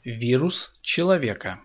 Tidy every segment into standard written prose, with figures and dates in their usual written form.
Вирус человека.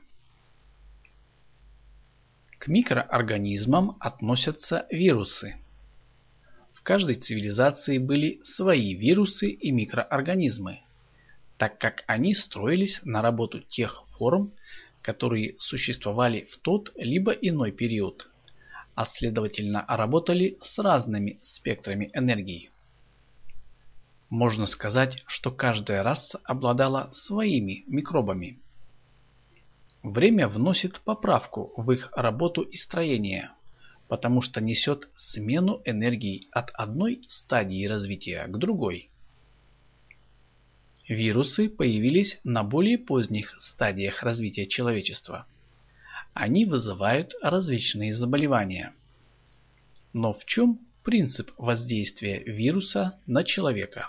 К микроорганизмам относятся вирусы. В каждой цивилизации были свои вирусы и микроорганизмы, так как они строились на работу тех форм, которые существовали в тот либо иной период, а следовательно работали с разными спектрами энергии. Можно сказать, что каждая раса обладала своими микробами. Время вносит поправку в их работу и строение, потому что несет смену энергии от одной стадии развития к другой. Вирусы появились на более поздних стадиях развития человечества. Они вызывают различные заболевания. Но в чем принцип воздействия вируса на человека?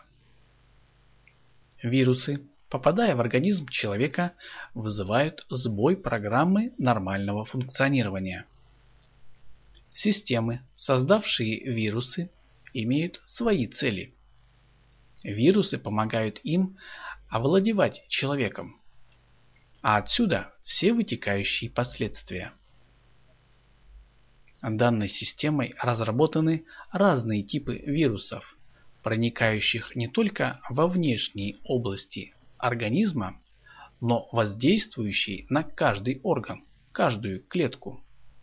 Вирусы, попадая в организм человека, вызывают сбой программы нормального функционирования. Системы, создавшие вирусы, имеют свои цели. Вирусы помогают им овладевать человеком, а отсюда все вытекающие последствия. Данной системой разработаны разные типы вирусов, проникающих не только во внешние области организма, но воздействующие на каждый орган, каждую клетку.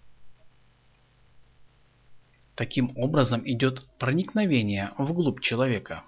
Таким образом идет проникновение вглубь человека.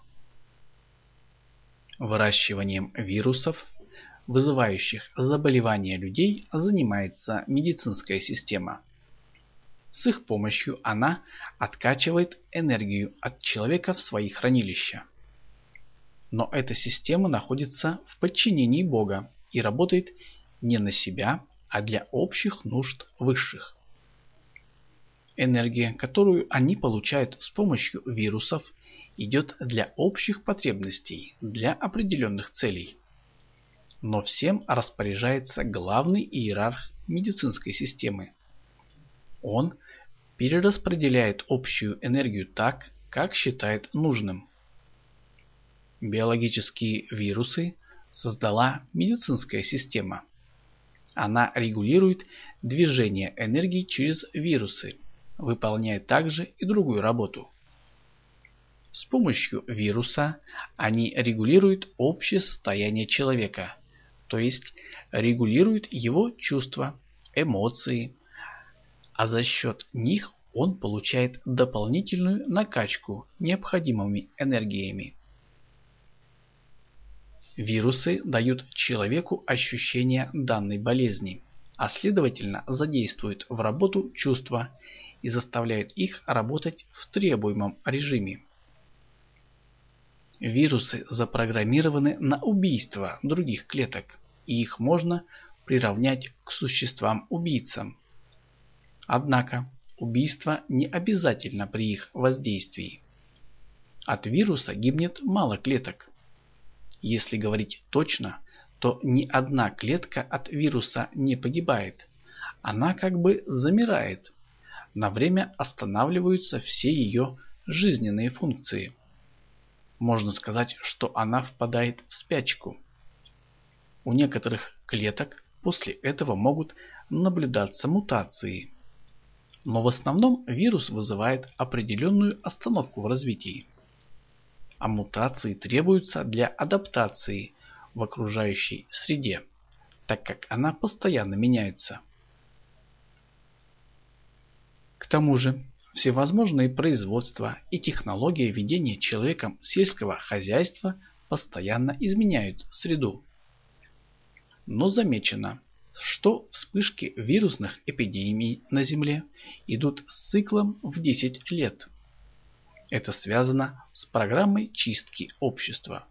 Выращиванием вирусов, вызывающих заболевания людей, занимается медицинская система. С их помощью она откачивает энергию от человека в свои хранилища. Но эта система находится в подчинении Бога и работает не на себя, а для общих нужд высших. Энергия, которую они получают с помощью вирусов, идет для общих потребностей, для определенных целей. Но всем распоряжается главный иерарх медицинской системы. Он перераспределяет общую энергию так, как считает нужным. Биологические вирусы создала медицинская система. Она регулирует движение энергии через вирусы, выполняя также и другую работу. С помощью вируса они регулируют общее состояние человека, то есть регулируют его чувства, эмоции, а за счет них он получает дополнительную накачку необходимыми энергиями. Вирусы дают человеку ощущение данной болезни, а следовательно задействуют в работу чувства и заставляют их работать в требуемом режиме. Вирусы запрограммированы на убийство других клеток, и их можно приравнять к существам-убийцам. Однако убийство не обязательно при их воздействии. От вируса гибнет мало клеток. Если говорить точно, то ни одна клетка от вируса не погибает. Она как бы замирает. На время останавливаются все ее жизненные функции. Можно сказать, что она впадает в спячку. У некоторых клеток после этого могут наблюдаться мутации. Но в основном вирус вызывает определенную остановку в развитии. А мутации требуются для адаптации в окружающей среде, так как она постоянно меняется. К тому же, всевозможные производства и технологии ведения человеком сельского хозяйства постоянно изменяют среду. Но замечено, что вспышки вирусных эпидемий на Земле идут с циклом в 10 лет. Это связано с программой чистки общества.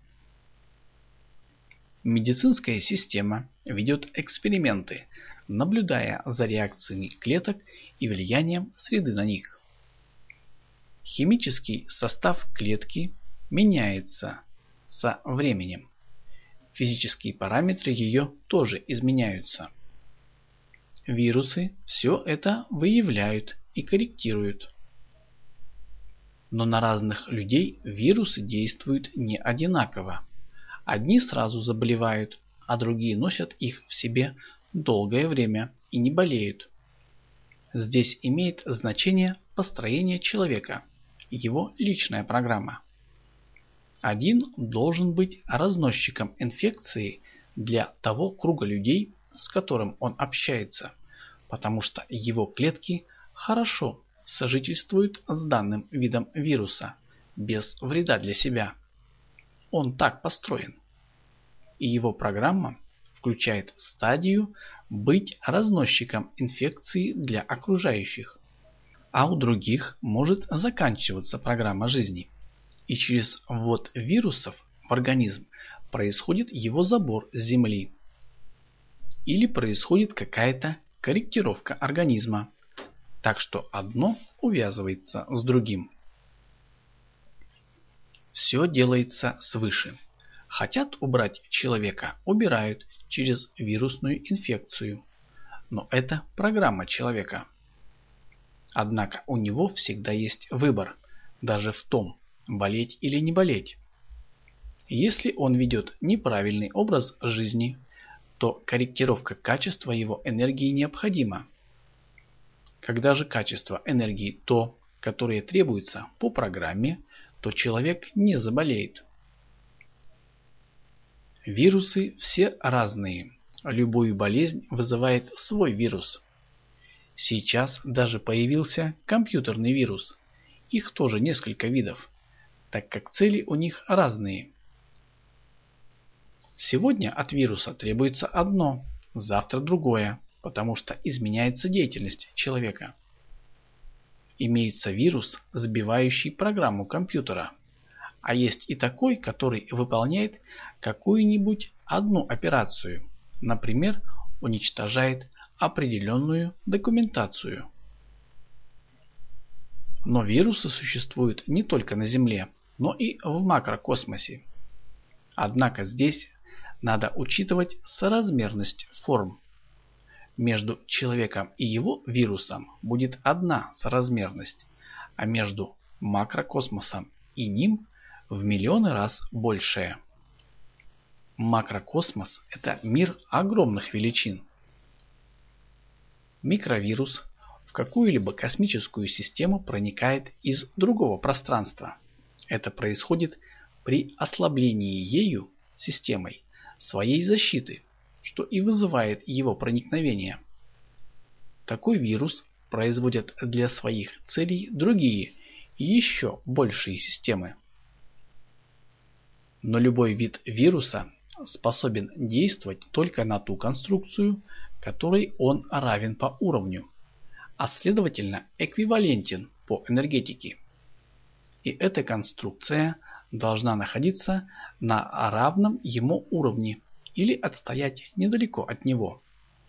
Медицинская система ведет эксперименты, наблюдая за реакциями клеток и влиянием среды на них. Химический состав клетки меняется со временем. Физические параметры ее тоже изменяются. Вирусы все это выявляют и корректируют. Но на разных людей вирусы действуют не одинаково. Одни сразу заболевают, а другие носят их в себе долгое время и не болеют. Здесь имеет значение построение человека, его личная программа. Один должен быть разносчиком инфекции для того круга людей, с которым он общается, потому что его клетки хорошо сожительствуют с данным видом вируса, без вреда для себя. Он так построен. И его программа включает стадию быть разносчиком инфекции для окружающих. А у других может заканчиваться программа жизни. И через ввод вирусов в организм происходит его забор с Земли. Или происходит какая-то корректировка организма. Так что одно увязывается с другим. Все делается свыше. Хотят убрать человека – убирают через вирусную инфекцию. Но это программа человека. Однако у него всегда есть выбор, даже в том, болеть или не болеть. Если он ведет неправильный образ жизни, то корректировка качества его энергии необходима. Когда же качество энергии то, которое требуется по программе, то человек не заболеет. Вирусы все разные. Любую болезнь вызывает свой вирус. Сейчас даже появился компьютерный вирус. Их тоже несколько видов, так как цели у них разные. Сегодня от вируса требуется одно, завтра другое, потому что изменяется деятельность человека. Имеется вирус, сбивающий программу компьютера. А есть и такой, который выполняет какую-нибудь одну операцию. Например, уничтожает определенную документацию. Но вирусы существуют не только на Земле, но и в макрокосмосе. Однако здесь надо учитывать соразмерность форм. Между человеком и его вирусом будет одна соразмерность, а между макрокосмосом и ним в миллионы раз большая. Макрокосмос – это мир огромных величин. Микровирус в какую-либо космическую систему проникает из другого пространства. Это происходит при ослаблении ею, системой, своей защиты, что и вызывает его проникновение. Такой вирус производят для своих целей другие, еще большие системы. Но любой вид вируса способен действовать только на ту конструкцию, которой он равен по уровню, а следовательно эквивалентен по энергетике. И эта конструкция должна находиться на равном ему уровне или отстоять недалеко от него.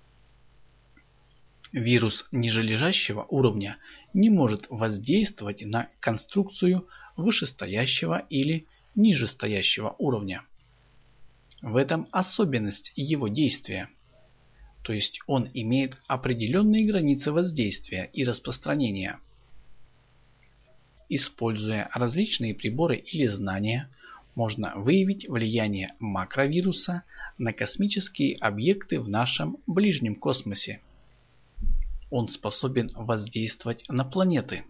Вирус нижележащего уровня не может воздействовать на конструкцию вышестоящего или нижестоящего уровня. В этом особенность его действия. То есть он имеет определенные границы воздействия и распространения. Используя различные приборы или знания, можно выявить влияние макровируса на космические объекты в нашем ближнем космосе. Он способен воздействовать на планеты.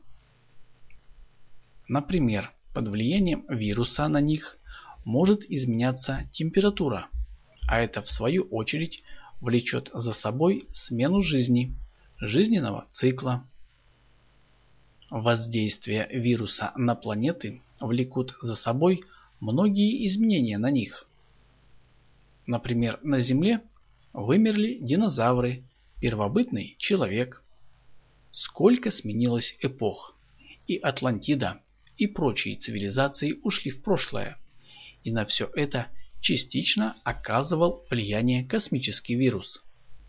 Например, под влиянием вируса на них может изменяться температура, а это в свою очередь влечет за собой смену жизни, жизненного цикла. Воздействие вируса на планеты влекут за собой многие изменения на них. Например, на Земле вымерли динозавры, первобытный человек. Сколько сменилось эпох, и Атлантида, и прочие цивилизации ушли в прошлое, и на все это частично оказывал влияние космический вирус.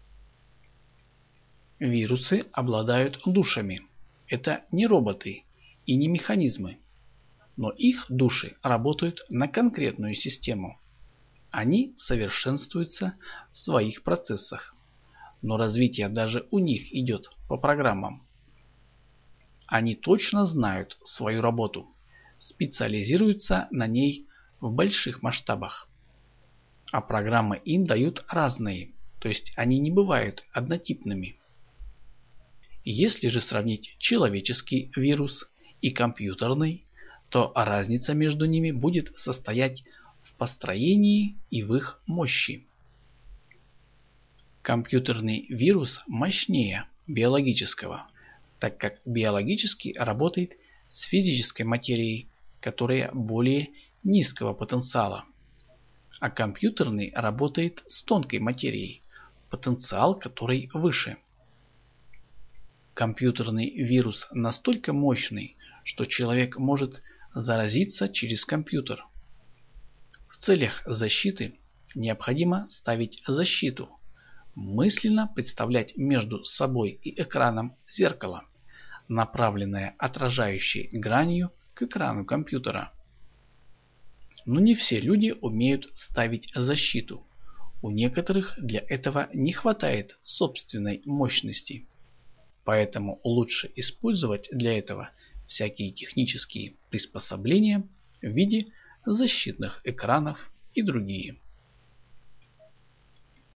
Вирусы обладают душами. Это не роботы и не механизмы, но их души работают на конкретную систему. Они совершенствуются в своих процессах, но развитие даже у них идет по программам. Они точно знают свою работу, специализируются на ней в больших масштабах. а программы им дают разные, то есть они не бывают однотипными. Если же сравнить человеческий вирус и компьютерный, то разница между ними будет состоять в построении и в их мощи. Компьютерный вирус мощнее биологического, так как биологический работает с физической материей, которая более низкого потенциала, а компьютерный работает с тонкой материей, потенциал которой выше. Компьютерный вирус настолько мощный, что человек может заразиться через компьютер. В целях защиты необходимо ставить защиту, мысленно представлять между собой и экраном зеркало, направленное отражающей гранью к экрану компьютера. Но не все люди умеют ставить защиту. У некоторых для этого не хватает собственной мощности. Поэтому лучше использовать для этого всякие технические приспособления в виде защитных экранов и другие.